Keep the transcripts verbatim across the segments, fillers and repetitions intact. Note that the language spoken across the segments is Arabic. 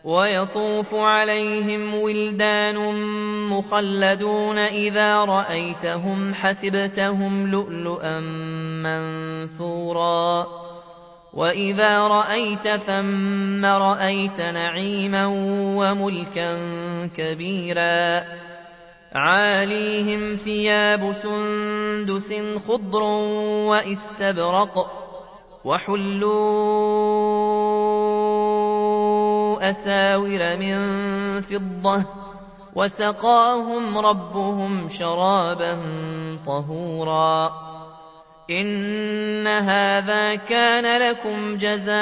ويطوف عليهم ولدان مخلدون إذا رأيتهم حسبتهم لؤلؤا منثورا وإذا رأيت ثم رأيت نعيما وملكا كبيرا عاليهم ثياب سندس خضر واستبرق وحلوا أساور من فضة وسقاهم ربهم شرابا طهورا إن هذا كان لكم جزاء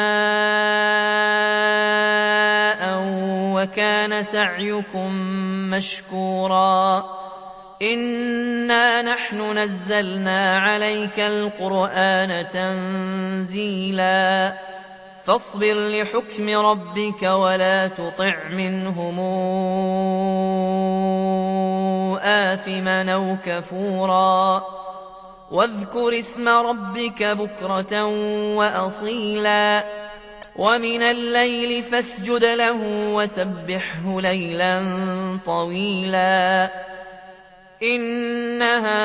وكان سعيكم مشكورا إنا نحن نزلنا عليك القرآن تنزيلا فاصبر لحكم ربك ولا تطع منهم آثما أو كفورا واذكر اسم ربك بكرة وأصيلا ومن الليل فاسجد له وسبحه ليلا طويلا إن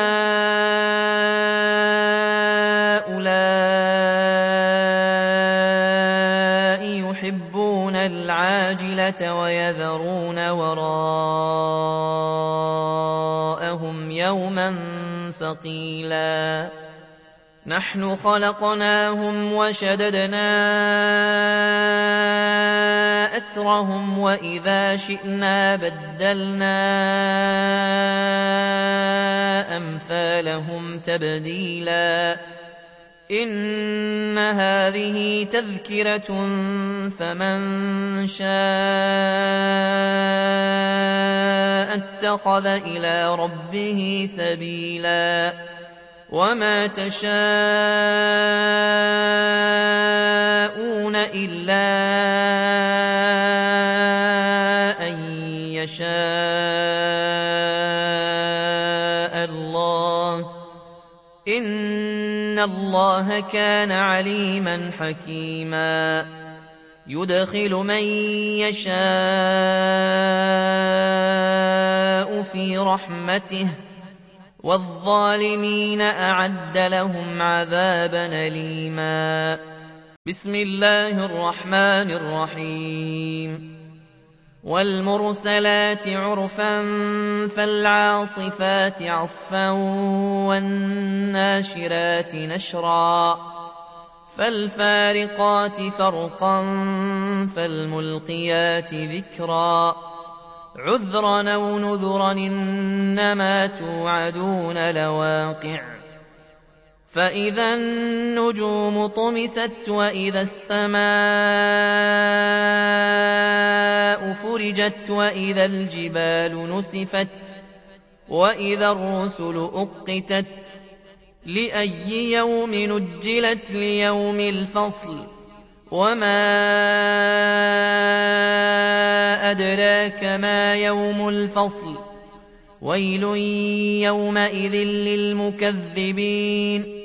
هؤلاء يحبون العاجلة ويذرون وراءهم يوما ثقيلا نحن خلقناهم وشددنا أسرهم وإذا شئنا بدلنا أمثالهم تبديلا إن هذه تذكرة فمن شاء اتخذ إلى ربه سبيلا وما تشاءون إلا أن يشاء الله إن الله كان عليما حكيما يدخل من يشاء في رحمته والظالمين أعد لهم عذابا أليما بسم الله الرحمن الرحيم والمرسلات عرفا فالعاصفات عصفا والناشرات نشرا فالفارقات فرقا فالملقيات ذكرا عذرا أو نذرا إنما توعدون لواقع فإذا النجوم طمست وإذا السماء فرجت وإذا الجبال نسفت وإذا الرسل أقتت لأي يوم نجلت ليوم الفصل وما أدراك ما يوم الفصل ويل يومئذ للمكذبين